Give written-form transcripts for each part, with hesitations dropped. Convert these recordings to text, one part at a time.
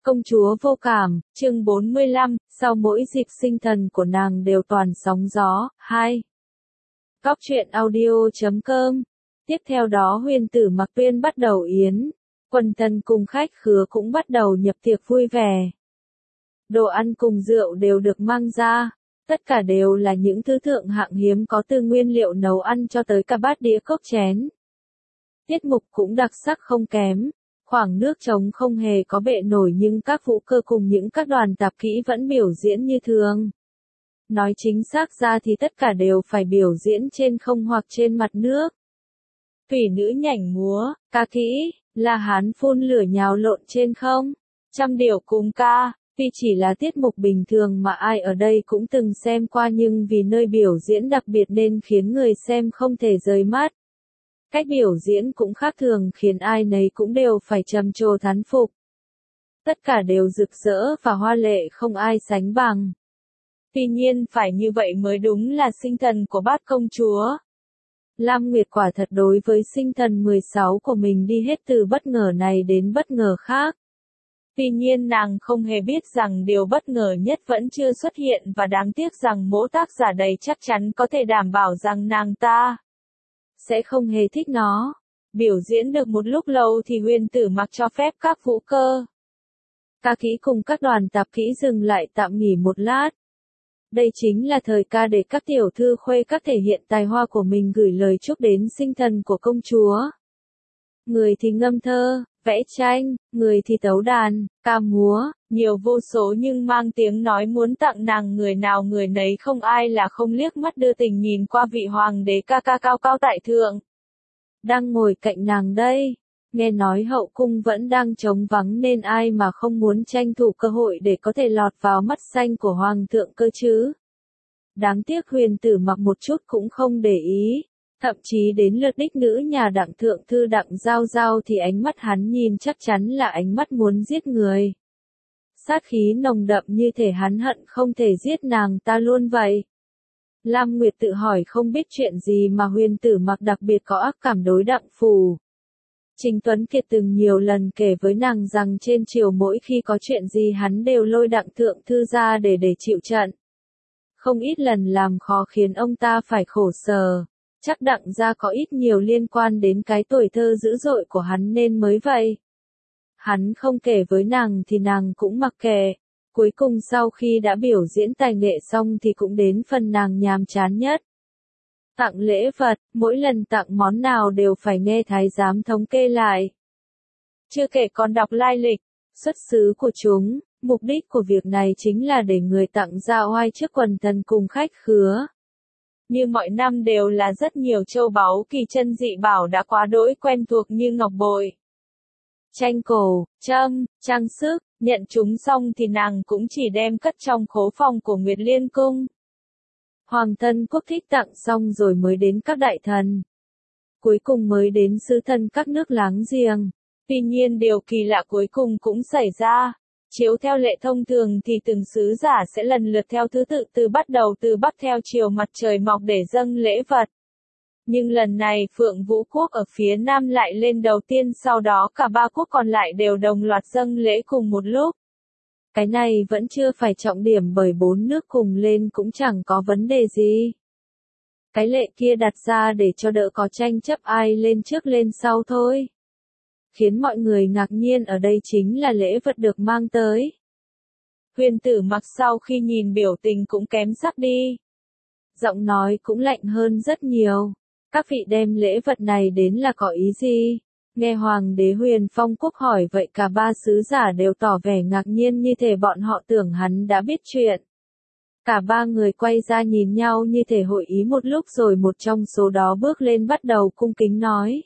Công chúa vô cảm, chương 45, sau mỗi dịp sinh thần của nàng đều toàn sóng gió. 2. Góc truyện audio.com. Tiếp theo đó Huyền Tử Mặc Tuyên bắt đầu yến, quần thần cùng khách khứa cũng bắt đầu nhập tiệc vui vẻ. Đồ ăn cùng rượu đều được mang ra, tất cả đều là những thứ thượng hạng hiếm có từ nguyên liệu nấu ăn cho tới cả bát đĩa cốc chén. Tiết mục cũng đặc sắc không kém. Khoảng nước trống không hề có bệ nổi nhưng các vũ cơ cùng những các đoàn tạp kỹ vẫn biểu diễn như thường. Nói chính xác ra thì tất cả đều phải biểu diễn trên không hoặc trên mặt nước. Thủy nữ nhảy múa, ca kỹ, La Hán phun lửa nhào lộn trên không, trăm điệu cùng ca, tuy chỉ là tiết mục bình thường mà ai ở đây cũng từng xem qua nhưng vì nơi biểu diễn đặc biệt nên khiến người xem không thể rời mắt. Cách biểu diễn cũng khác thường khiến ai nấy cũng đều phải trầm trồ thán phục. Tất cả đều rực rỡ và hoa lệ không ai sánh bằng. Tuy nhiên phải như vậy mới đúng là sinh thần của bát công chúa. Lam Nguyệt quả thật đối với sinh thần 16 của mình đi hết từ bất ngờ này đến bất ngờ khác. Tuy nhiên nàng không hề biết rằng điều bất ngờ nhất vẫn chưa xuất hiện và đáng tiếc rằng mỗi tác giả đầy chắc chắn có thể đảm bảo rằng nàng ta sẽ không hề thích nó. Biểu diễn được một lúc lâu thì Huyền Tử Mặc cho phép các vũ cơ, ca kỹ cùng các đoàn tạp kỹ dừng lại tạm nghỉ một lát. Đây chính là thời ca để các tiểu thư khuê các thể hiện tài hoa của mình gửi lời chúc đến sinh thần của công chúa. Người thì ngâm thơ, vẽ tranh, người thì tấu đàn, ca múa, nhiều vô số nhưng mang tiếng nói muốn tặng nàng người nào người nấy không ai là không liếc mắt đưa tình nhìn qua vị hoàng đế ca ca cao cao tại thượng. Đang ngồi cạnh nàng đây, nghe nói hậu cung vẫn đang trống vắng nên ai mà không muốn tranh thủ cơ hội để có thể lọt vào mắt xanh của hoàng thượng cơ chứ. Đáng tiếc Huyền Tử Mặc một chút cũng không để ý. Thậm chí đến lượt đích nữ nhà Đặng thượng thư Đặng Giao Giao thì ánh mắt hắn nhìn chắc chắn là ánh mắt muốn giết người. Sát khí nồng đậm như thể hắn hận không thể giết nàng ta luôn vậy. Lam Nguyệt tự hỏi không biết chuyện gì mà Huyền Tử Mặc đặc biệt có ác cảm đối Đặng phủ. Trình Tuấn Kiệt từng nhiều lần kể với nàng rằng trên triều mỗi khi có chuyện gì hắn đều lôi Đặng thượng thư ra để chịu trận. Không ít lần làm khó khiến ông ta phải khổ sở. Chắc Đặng gia có ít nhiều liên quan đến cái tuổi thơ dữ dội của hắn nên mới vậy. Hắn không kể với nàng thì nàng cũng mặc kệ. Cuối cùng sau khi đã biểu diễn tài nghệ xong thì cũng đến phần nàng nhàm chán nhất. Tặng lễ vật, mỗi lần tặng món nào đều phải nghe thái giám thống kê lại. Chưa kể còn đọc lai lịch, xuất xứ của chúng, mục đích của việc này chính là để người tặng ra oai trước quần thần cùng khách khứa. Như mọi năm đều là rất nhiều châu báu kỳ chân dị bảo đã quá đỗi quen thuộc như ngọc bội, tranh cổ, trâm, trang sức, nhận chúng xong thì nàng cũng chỉ đem cất trong khố phòng của Nguyệt Liên Cung. Hoàng thân quốc thích tặng xong rồi mới đến các đại thần. Cuối cùng mới đến sứ thần các nước láng giềng. Tuy nhiên điều kỳ lạ cuối cùng cũng xảy ra. Chiếu theo lệ thông thường thì từng sứ giả sẽ lần lượt theo thứ tự bắt đầu từ Bắc theo chiều mặt trời mọc để dâng lễ vật. Nhưng lần này Phượng Vũ Quốc ở phía Nam lại lên đầu tiên, sau đó cả ba quốc còn lại đều đồng loạt dâng lễ cùng một lúc. Cái này vẫn chưa phải trọng điểm bởi bốn nước cùng lên cũng chẳng có vấn đề gì. Cái lệ kia đặt ra để cho đỡ có tranh chấp ai lên trước lên sau thôi. Khiến mọi người ngạc nhiên ở đây chính là lễ vật được mang tới. Huyền Tử Mặc sau khi nhìn biểu tình cũng kém sắc đi. Giọng nói cũng lạnh hơn rất nhiều. Các vị đem lễ vật này đến là có ý gì? Nghe Hoàng đế Huyền Phong Quốc hỏi vậy cả ba sứ giả đều tỏ vẻ ngạc nhiên như thể bọn họ tưởng hắn đã biết chuyện. Cả ba người quay ra nhìn nhau như thể hội ý một lúc rồi một trong số đó bước lên bắt đầu cung kính nói.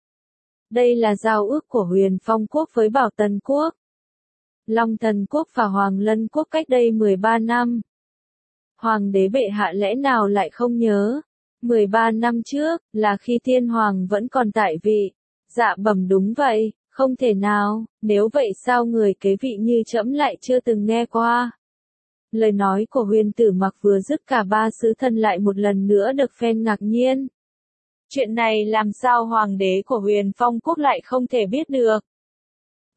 Đây là giao ước của Huyền Phong Quốc với Bảo Tần Quốc, Long Thần Quốc và Hoàng Lân Quốc cách đây 13 năm. Hoàng đế bệ hạ lẽ nào lại không nhớ? 13 năm trước, là khi Thiên Hoàng vẫn còn tại vị. Dạ bẩm đúng vậy, không thể nào, nếu vậy sao người kế vị như trẫm lại chưa từng nghe qua. Lời nói của Huyền Tử Mặc vừa dứt cả ba sứ thần lại một lần nữa được phen ngạc nhiên. Chuyện này làm sao hoàng đế của Huyền Phong Quốc lại không thể biết được?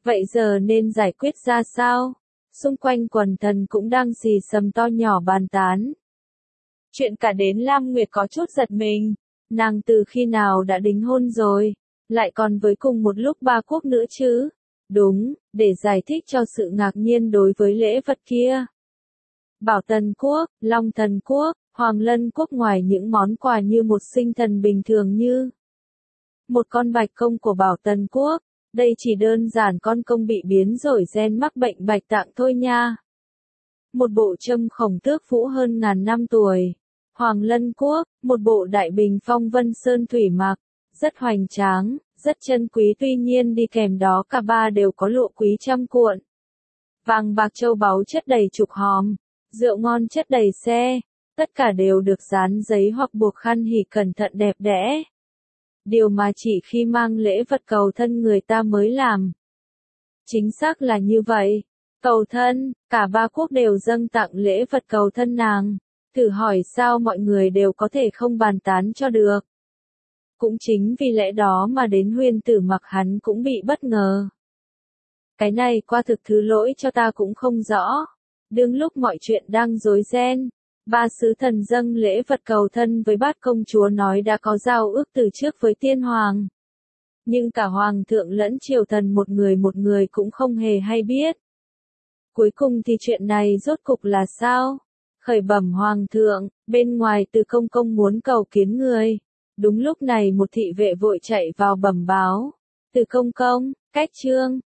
Vậy giờ nên giải quyết ra sao? Xung quanh quần thần cũng đang xì xầm to nhỏ bàn tán. Chuyện cả đến Lam Nguyệt có chút giật mình. Nàng từ khi nào đã đính hôn rồi? Lại còn với cùng một lúc ba quốc nữa chứ? Đúng, để giải thích cho sự ngạc nhiên đối với lễ vật kia. Bảo Tần Quốc, Long Thần Quốc, Hoàng Lân Quốc ngoài những món quà như một sinh thần bình thường như một con bạch công của Bảo Tần Quốc, đây chỉ đơn giản con công bị biến đổi gen mắc bệnh bạch tạng thôi nha. Một bộ trâm khổng tước vũ hơn ngàn năm tuổi. Hoàng Lân Quốc, một bộ đại bình phong vân sơn thủy mạc, rất hoành tráng, rất chân quý, tuy nhiên đi kèm đó cả ba đều có lụa quý trăm cuộn. Vàng bạc châu báu chất đầy chục hòm, rượu ngon chất đầy xe, tất cả đều được dán giấy hoặc buộc khăn hỉ cẩn thận đẹp đẽ. Điều mà chỉ khi mang lễ vật cầu thân người ta mới làm. Chính xác là như vậy. Cầu thân, cả ba quốc đều dâng tặng lễ vật cầu thân nàng. Thử hỏi sao mọi người đều có thể không bàn tán cho được. Cũng chính vì lẽ đó mà đến Huyên Tử Mặc hắn cũng bị bất ngờ. Cái này qua thực thứ lỗi cho ta cũng không rõ. Đương lúc mọi chuyện đang rối ren, ba sứ thần dâng lễ vật cầu thân với Bát công chúa nói đã có giao ước từ trước với tiên hoàng. Nhưng cả hoàng thượng lẫn triều thần một người cũng không hề hay biết. Cuối cùng thì chuyện này rốt cục là sao? Khởi bẩm hoàng thượng, bên ngoài Từ công công muốn cầu kiến người. Đúng lúc này một thị vệ vội chạy vào bẩm báo. Từ công công, cách trương,